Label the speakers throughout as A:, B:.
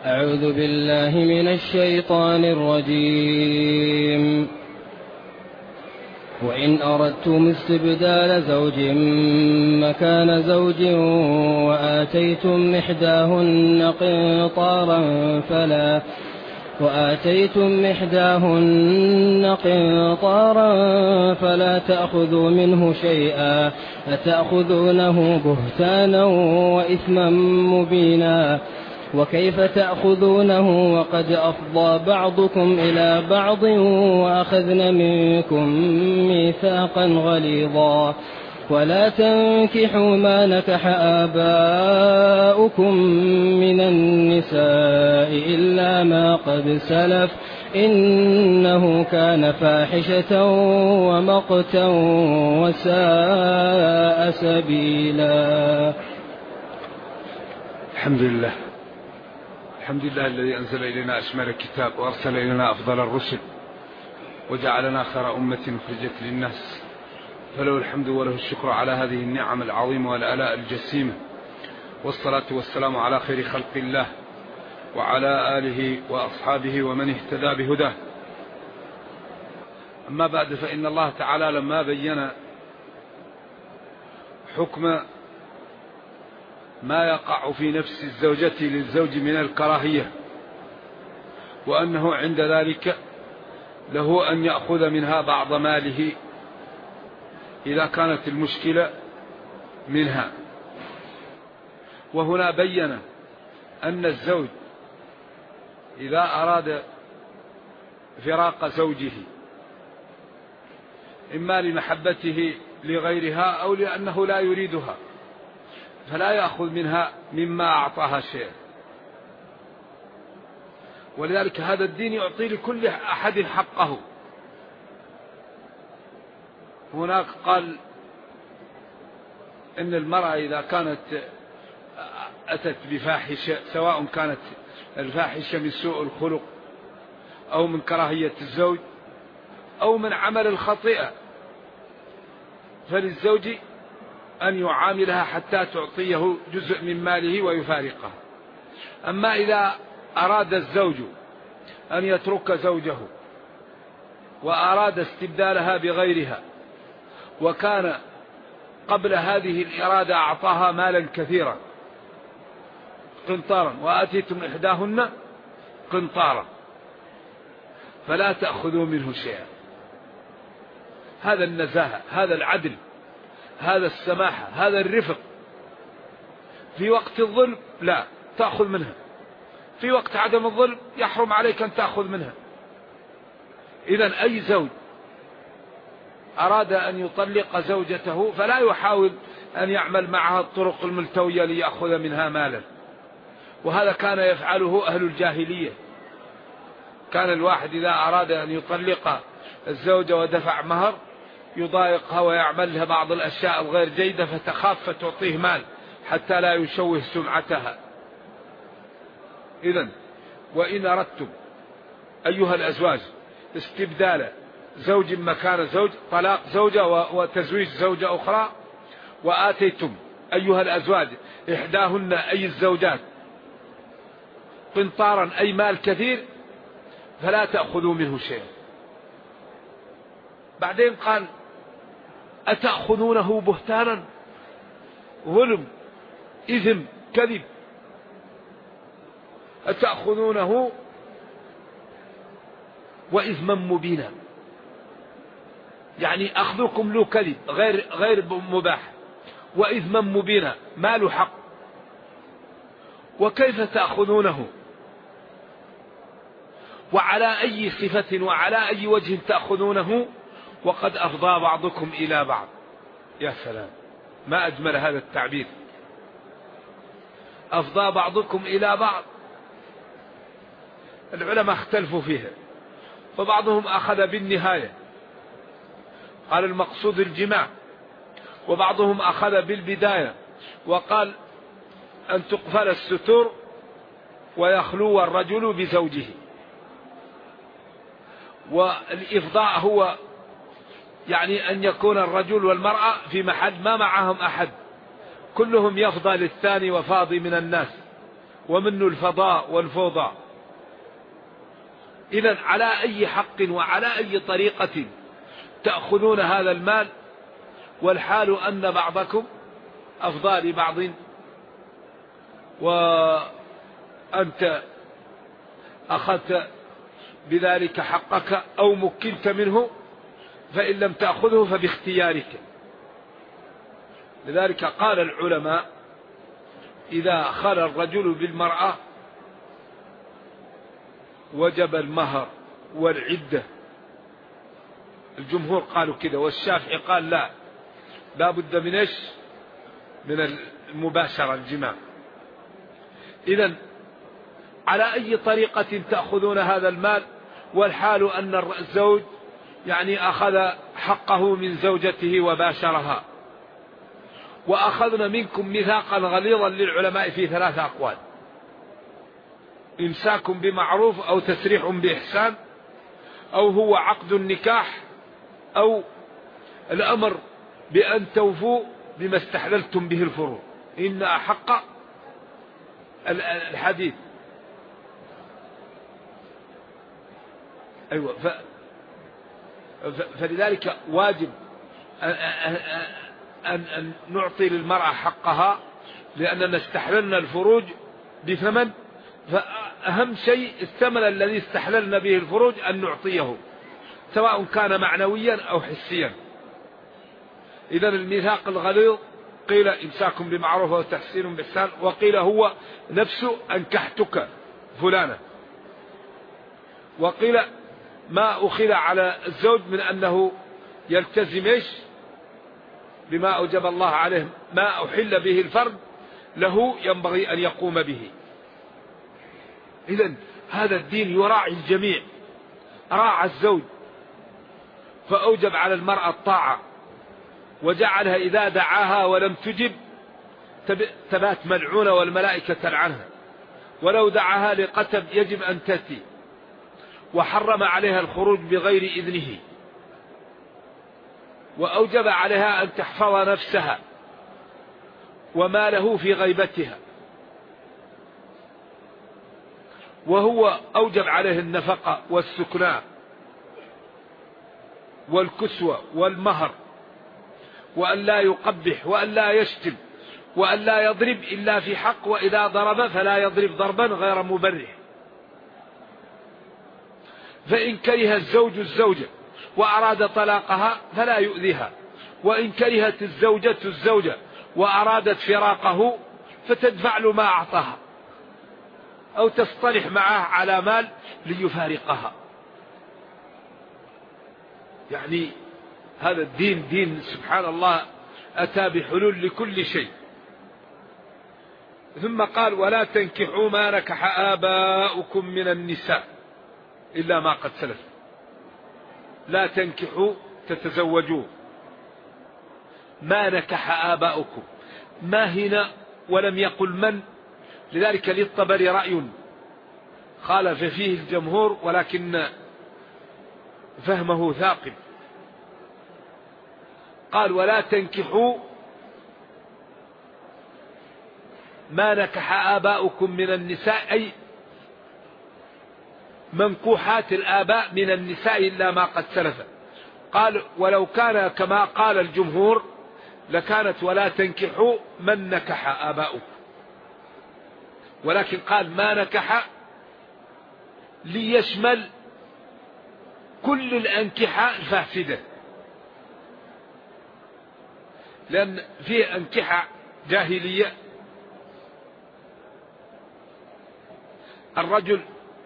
A: أعوذ بالله من الشيطان الرجيم. وإن أردتم استبدال زوج مكان زوج وآتيتم إحداهن قنطارا فلا تأخذوا منه شيئا أتأخذونه بهتانا وإثما مبينا وكيف تأخذونه وقد أفضى بعضكم إلى بعض وأخذن منكم ميثاقا غليظا ولا تنكحوا ما نكح آباؤكم من النساء إلا ما قد سلف إنه كان فاحشة ومقتا وساء سبيلا.
B: الحمد لله الذي أنزل إلينا أشمل الكتاب وأرسل إلينا أفضل الرسل وجعلنا خير أمة أخرجت للناس، فله الحمد وله الشكر على هذه النعم العظيمة والآلاء الجسيمة، والصلاة والسلام على خير خلق الله وعلى آله وأصحابه ومن اهتدى بهداه. أما بعد، فإن الله تعالى لما بين حكم ما يقع في نفس الزوجة للزوج من الكراهية، وأنه عند ذلك له أن يأخذ منها بعض ماله إذا كانت المشكلة منها. وهنا بين أن الزوج إذا أراد فراق زوجه إما لمحبته لغيرها أو لأنه لا يريدها فلا يأخذ منها مما أعطاها شيئا، ولذلك هذا الدين يعطي لكل أحد حقه. هناك قال إن المرأة إذا كانت أتت بفاحشة، سواء كانت الفاحشة من سوء الخلق أو من كراهية الزوج أو من عمل الخطيئة، فللزوج أن يعاملها حتى تعطيه جزء من ماله ويفارقها. أما إذا أراد الزوج أن يترك زوجه وأراد استبدالها بغيرها، وكان قبل هذه الإرادة أعطاها مالا كثيرا قنطارا وآتيتم إحداهن قنطارا فلا تأخذوا منه شيئا. هذا النزاهة، هذا العدل، هذا السماحة، هذا الرفق. في وقت الظلم لا تأخذ منها، في وقت عدم الظلم يحرم عليك أن تأخذ منها. إذن أي زوج أراد أن يطلق زوجته فلا يحاول أن يعمل معها الطرق الملتوية ليأخذ منها مالا، وهذا كان يفعله أهل الجاهلية. كان الواحد إذا أراد أن يطلق الزوجة ودفع مهر يضايقها ويعمل لها بعض الأشياء الغير جيدة فتخاف فتعطيه مال حتى لا يشوه سمعتها. إذن وإن أردتم أيها الأزواج استبدال زوج مكان زوج، طلاق زوجة وتزويج زوجة أخرى، وآتيتم أيها الأزواج إحداهن أي الزوجات قنطارا أي مال كثير فلا تأخذوا منه شيئا. بعدين قال أتأخذونه بهتانا، ظلم، إثم، كذب. أتأخذونه وإثما مبينا، يعني أخذكم له كذب غير مباح، وإثما مبينا ما له حق. وكيف تأخذونه وعلى أي صفة وعلى أي وجه تأخذونه وقد أفضى بعضكم إلى بعض. يا سلام، ما أجمل هذا التعبير، أفضى بعضكم إلى بعض. العلماء اختلفوا فيها، فبعضهم أخذ بالنهاية قال المقصود الجماع، وبعضهم أخذ بالبداية وقال أن تقفل الستور ويخلو الرجل بزوجه. والإفضاء هو يعني أن يكون الرجل والمرأة في محل ما معهم أحد، كلهم يفضى للثاني وفاضي من الناس، ومنه الفضاء والفوضى. إذن على أي حق وعلى أي طريقة تأخذون هذا المال والحال أن بعضكم أفضى لبعض، وأنت أخذت بذلك حقك أو مكنت منه، فإن لم تأخذه فباختيارك. لذلك قال العلماء إذا خلى الرجل بالمرأة وجب المهر والعدة. الجمهور قالوا كده، والشافعي قال لا بد من إيش؟ من المباشرة، الجماع. إذن على أي طريقة تأخذون هذا المال والحال أن الزوج يعني أخذ حقه من زوجته وباشرها؟ وأخذنا منكم ميثاقا غليظا للعلماء في 3 أقوال: إمساك بمعروف، أو تسريح بإحسان، أو هو عقد النكاح، أو الأمر بأن توفوا بما استحللتم به الفروض. إن أحق الحديث. أيوة. فلذلك واجب أن نعطي للمرأة حقها، لأننا استحللنا الفروج بثمن، فأهم شيء الثمن الذي استحللنا به الفروج أن نعطيه، سواء كان معنويا أو حسيا. إذن الميثاق الغليظ قيل إمساك بمعروف أو تحسين بإحسان، وقيل هو نفسه أنكحتك فلانة، وقيل ما أخذ على الزوج من أنه يلتزم إيش؟ بما أوجب الله عليه، ما أحل به الفرد له ينبغي أن يقوم به. إذن هذا الدين يراعي الجميع. راعى الزوج فأوجب على المرأة الطاعة، وجعلها إذا دعاها ولم تجب تبات ملعونة والملائكة تلعنها، ولو دعاها لقتل يجب أن تأتي، وحرم عليها الخروج بغير إذنه، وأوجب عليها أن تحفظ نفسها وماله في غيبتها، وهو أوجب عليه النفقة والسكنى والكسوة والمهر، وأن لا يقبح وأن لا يشتم وأن لا يضرب إلا في حق، وإذا ضرب فلا يضرب ضربا غير مبرح. فإن كره الزوج الزوجة وأراد طلاقها فلا يؤذيها، وإن كرهت الزوجة الزوجة وأرادت فراقه فتدفع له ما أعطاها، أو تصطلح معه على مال ليفارقها. يعني هذا الدين دين سبحان الله أتى بحلول لكل شيء. ثم قال: ولا تنكحوا ما نكح آباؤكم من النساء إلا ما قد سلف. لا تنكحوا تتزوجوا ما نكح آباؤكم، ما هنا ولم يقل من، لذلك للطبري رأي خالف فيه الجمهور ولكن فهمه ثاقب. قال: ولا تنكحوا ما نكح آباؤكم من النساء، أي منكوحات الآباء من النساء إلا ما قد سلف. قال: ولو كان كما قال الجمهور لكانت ولا تنكحوا من نكح آباؤكم، ولكن قال ما نكح ليشمل كل الأنكحة الفاسدة، لأن فيه أنكحة جاهلية. الرجل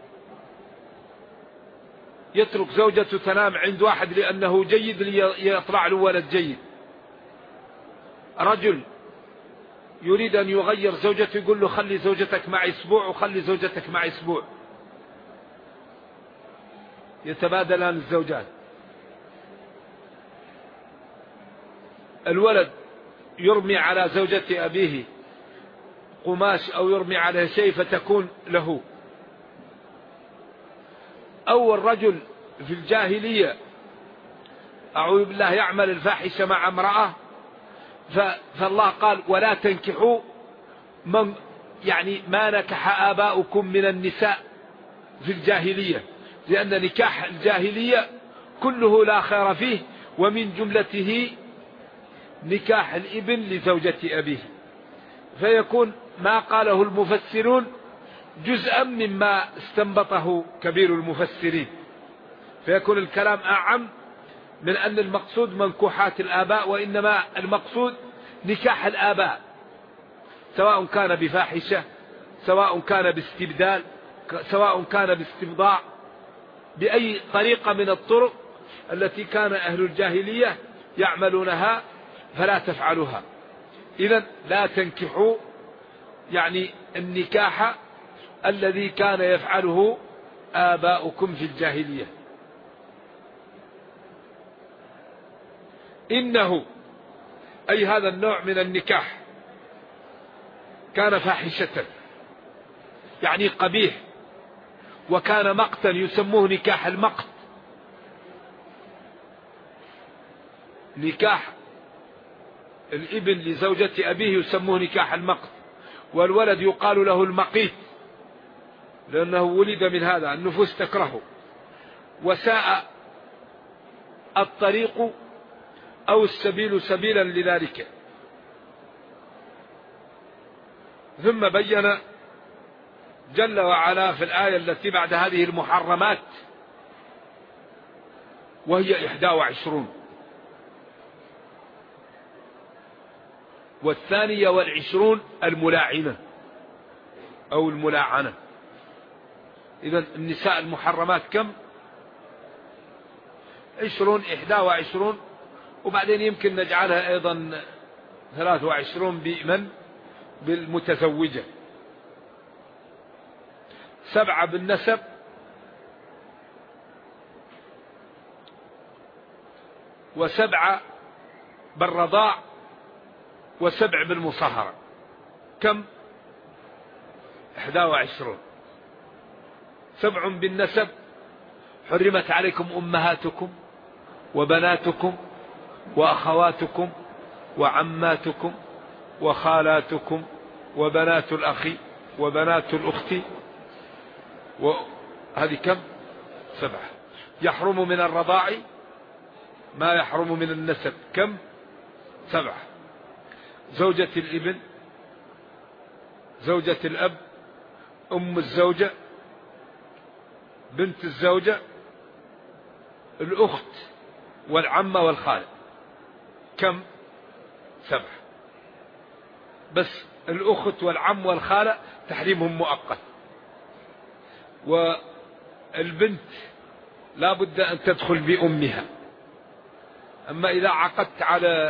B: يترك زوجته تنام عند واحد لأنه جيد ليطلع له ولد جيد. رجل يريد أن يغير زوجته يقول له خلي زوجتك معي أسبوع وخلي زوجتك معي أسبوع، يتبادلان الزوجات. الولد يرمي على زوجة أبيه قماش أو يرمي عليه شيء فتكون له. أو الرجل في الجاهلية أعوذ بالله يعمل الفاحشة مع امرأة، فالله قال: ولا تنكحوا يعني ما نكح آباؤكم من النساء في الجاهلية، لأن نكاح الجاهلية كله لا خير فيه، ومن جملته نكاح الابن لزوجة أبيه، فيكون ما قاله المفسرون جزءا مما استنبطه كبير المفسرين، فيكون الكلام أعم من أن المقصود منكوحات الآباء، وإنما المقصود نكاح الآباء، سواء كان بفاحشة، سواء كان باستبدال، سواء كان باستبضاع، بأي طريقة من الطرق التي كان أهل الجاهلية يعملونها فلا تفعلوها. إذن لا تنكحوا يعني النكاح الذي كان يفعله آباؤكم في الجاهلية. إنه أي هذا النوع من النكاح كان فاحشة، يعني قبيح، وكان مقتا يسموه نكاح المقت. نكاح الابن لزوجة أبيه يسموه نكاح المقت، والولد يقال له المقيت لأنه ولد من هذا، النفوس تكرهه. وساء الطريق أو السبيل سبيلا لذلك. ثم بين جل وعلا في الآية التي بعد هذه المحرمات، وهي 21، والثانية والعشرون الملاعنة أو الملاعنة. إذن النساء المحرمات كم؟ 20 21، وبعدين يمكن نجعلها أيضا 23 بمن؟ بالمتزوجة، 7 بالنسب، 7 بالرضاع، 7 بالمصهرة. كم؟ 21. 7 بالنسب: حرمت عليكم أمهاتكم وبناتكم وأخواتكم وعماتكم وخالاتكم وبنات الأخ وبنات الأخت، وهذه كم؟ 7. يحرم من الرضاع ما يحرم من النسب. كم؟ 7. زوجة الابن، زوجة الأب، أم الزوجة، بنت الزوجة، الأخت والعمة والخالة. كم؟ 7. بس الأخت والعم والخالة تحريمهم مؤقت، والبنت لا بد أن تدخل بأمها. أما إذا عقدت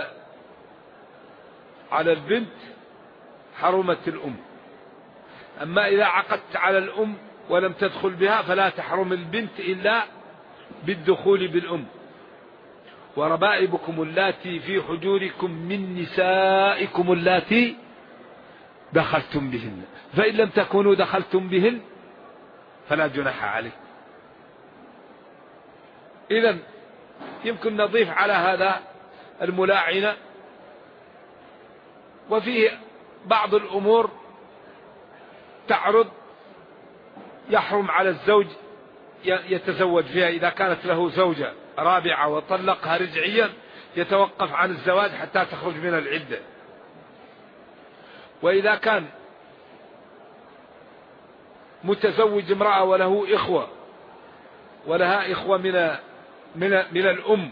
B: على البنت حرمت الأم، أما إذا عقدت على الأم ولم تدخل بها فلا تحرم البنت إلا بالدخول بالأم. وربائبكم اللاتي في حجوركم من نسائكم اللاتي دخلتم بهن، فإن لم تكونوا دخلتم بهن فلا جناح عليكم. إذن يمكن نضيف على هذا الملاعنة، وفيه بعض الأمور تعرض يحرم على الزوج يتزوج فيها. إذا كانت له زوجة رابعة وطلقها رجعيا يتوقف عن الزواج حتى تخرج من العدة. وإذا كان متزوج امرأة وله إخوة ولها إخوة من الأم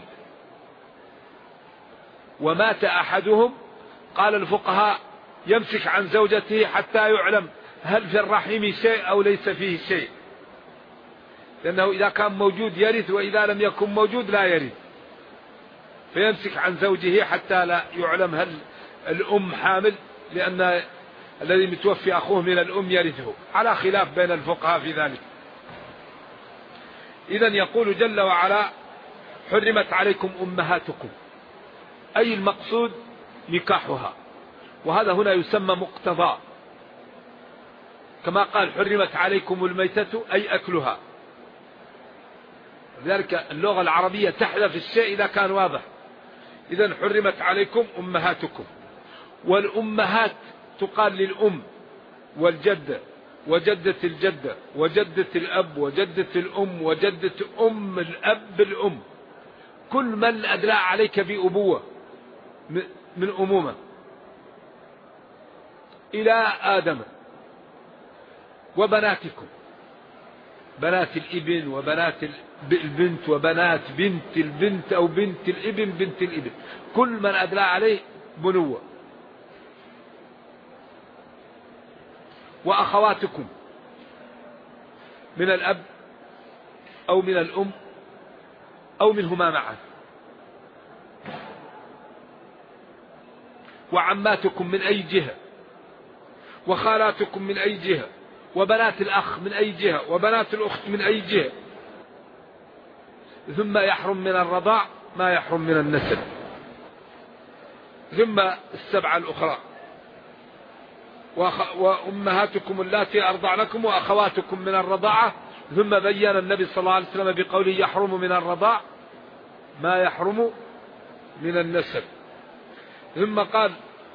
B: ومات أحدهم، قال الفقهاء يمسك عن زوجته حتى يعلم هل في الرحم شيء أو ليس فيه شيء، لأنه إذا كان موجود يرث، وإذا لم يكن موجود لا يرث، فيمسك عن زوجه حتى لا يعلم هل الأم حامل، لأن الذي متوفي أخوه من الأم يرثه، على خلاف بين الفقهاء في ذلك. إذن يقول جل وعلا: حرمت عليكم أمهاتكم، أي المقصود نكاحها، وهذا هنا يسمى مقتضى، كما قال حرمت عليكم الميتة أي أكلها. لذلك اللغة العربية تحذف الشيء إذا كان واضح. إذن حرمت عليكم أمهاتكم، والأمهات تقال للأم والجدة وجدة الجدة وجدة الأب وجدة الأم وجدة أم الأب الأم، كل من أدلى عليك بأبوة من أمومة إلى آدم، وبناتكم، بنات الابن وبنات البنت وبنات بنت البنت أو بنت الابن بنت الابن، كل من أدلى عليه بنوة. وأخواتكم من الأب أو من الأم أو منهما معا، وعماتكم من أي جهة، وخالاتكم من أي جهة، وبنات الأخ من أي جهة، وبنات الأخت من أي جهة. ثم يحرم من الرضاع ما يحرم من النسب، ثم السبعة الأخرى: وأمهاتكم اللاتي أرضعنكم وأخواتكم من الرضاعة. ثم بين النبي صلى الله عليه وسلم بقوله: يحرم من الرضاع ما يحرم من النسب. ثم قال: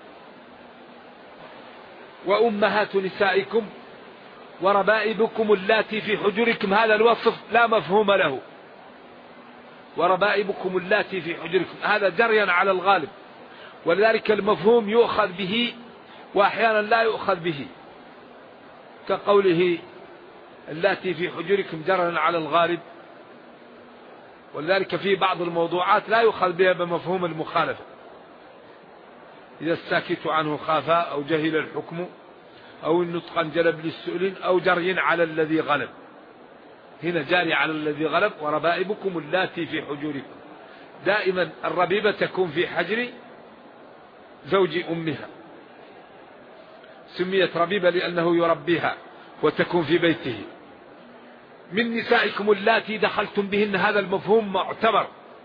B: وأمهات نسائكم وربائبكم اللاتي في حجركم. هذا الوصف لا مفهوم له، وربائبكم اللاتي في حجركم، هذا جريا على الغالب، ولذلك المفهوم يؤخذ به وأحيانا لا يؤخذ به، كقوله اللاتي في حجركم جريا على الغالب، ولذلك في بعض الموضوعات لا يؤخذ بها بمفهوم المخالفة، إذا الساكت عنه خافا أو جهل الحكم أو النطق انجلب للسؤل أو جري على الذي غلب. هنا جاري على الذي غلب. وربائبكم اللاتي في حجوركم، دائما الربيبة تكون في حجر زوج أمها، سميت ربيبة لأنه يربيها وتكون في بيته. من نسائكم اللاتي دخلتم بهن، هذا المفهوم معتبر.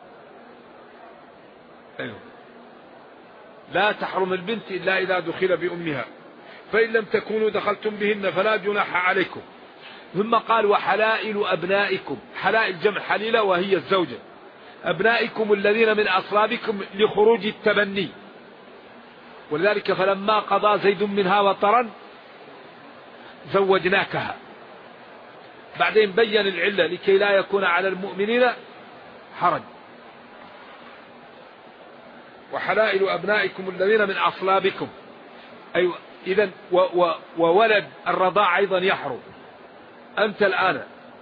B: أيوه. لا تحرم البنت إلا إذا دخل بأمها، فإن لم تكونوا دخلتم بهن فلا جناح عليكم. ثم قال: وحلائل أبنائكم، حلائل جمع حليلة وهي الزوجة، أبنائكم الذين من أصلابكم لخروج التبني. ولذلك فلما قضى زيد منها وطرا زوجناكها. بعدين بين العلة لكي لا يكون على المؤمنين حرج. وحلائل أبنائكم الذين من أصلابكم، أيوة. إذن وولد الرضاع أيضا يحرم. أنت الآن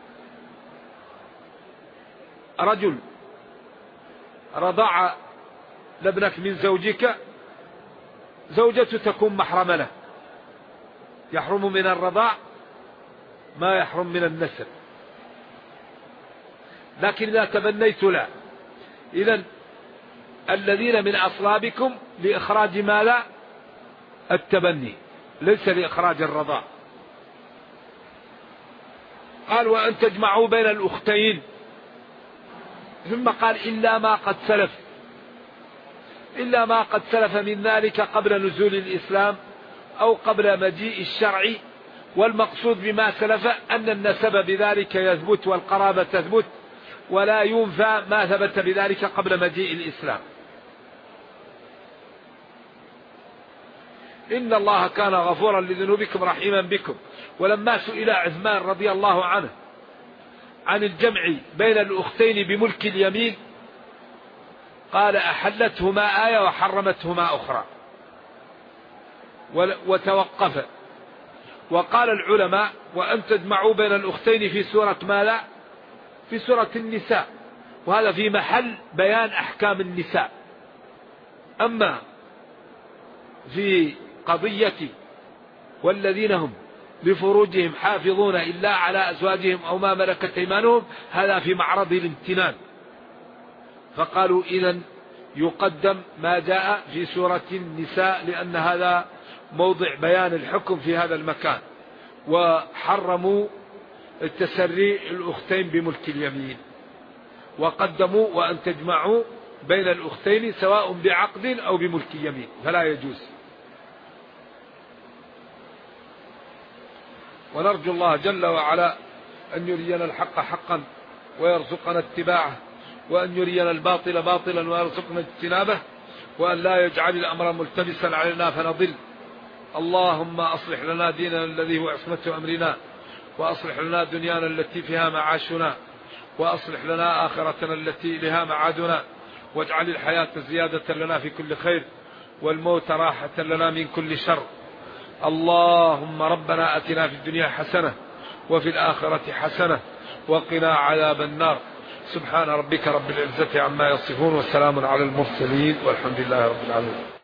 B: رجل رضع لابنك من زوجك، زوجته تكون محرمة له، يحرم من الرضاع ما يحرم من النسب. لكن إذا تبنيت لا. إذن الذين من أصلابكم لإخراج ما لا التبني، ليس لإخراج الرضاع. قال: وأن تجمعوا بين الأختين. ثم قال: إلا ما قد سلف، إلا ما قد سلف من ذلك قبل نزول الإسلام أو قبل مجيء الشرع. والمقصود بما سلف أن النسب بذلك يثبت والقرابة تثبت، ولا ينفى ما ثبت بذلك قبل مجيء الإسلام. إن الله كان غفورا لذنوبكم رحيما بكم. ولما سئل عثمان رضي الله عنه عن الجمع بين الأختين بملك اليمين قال: أحلتهما آية وحرمتهما أخرى، وتوقف. وقال العلماء: وأن تجمعوا بين الأختين في سورة ما لا، في سورة النساء، وهذا في محل بيان أحكام النساء. أما في قضية والذين هم لفروجهم حافظون إلا على أزواجهم أو ما ملكت أيمانهم، هذا في معرض الامتنان، فقالوا إذن يقدم ما جاء في سورة النساء لأن هذا موضع بيان الحكم في هذا المكان. وحرموا التسري الأختين بملك اليمين، وقدموا وأن تجمعوا بين الأختين سواء بعقد أو بملك اليمين، فلا يجوز. ونرجو الله جل وعلا أن يرينا الحق حقا ويرزقنا اتباعه، وأن يرينا الباطل باطلا ويرزقنا اجتنابه، وأن لا يجعل الأمر ملتبسا علينا فنضل. اللهم أصلح لنا ديننا الذي هو عصمة أمرنا، وأصلح لنا دنيانا التي فيها معاشنا، وأصلح لنا آخرتنا التي إليها معادنا، واجعل الحياة زيادة لنا في كل خير، والموت راحة لنا من كل شر. اللهم ربنا أتنا في الدنيا حسنة وفي الآخرة حسنة وقنا عذاب النار. سبحان ربك رب العزة عما يصفون، والسلام على المرسلين، والحمد لله رب العالمين.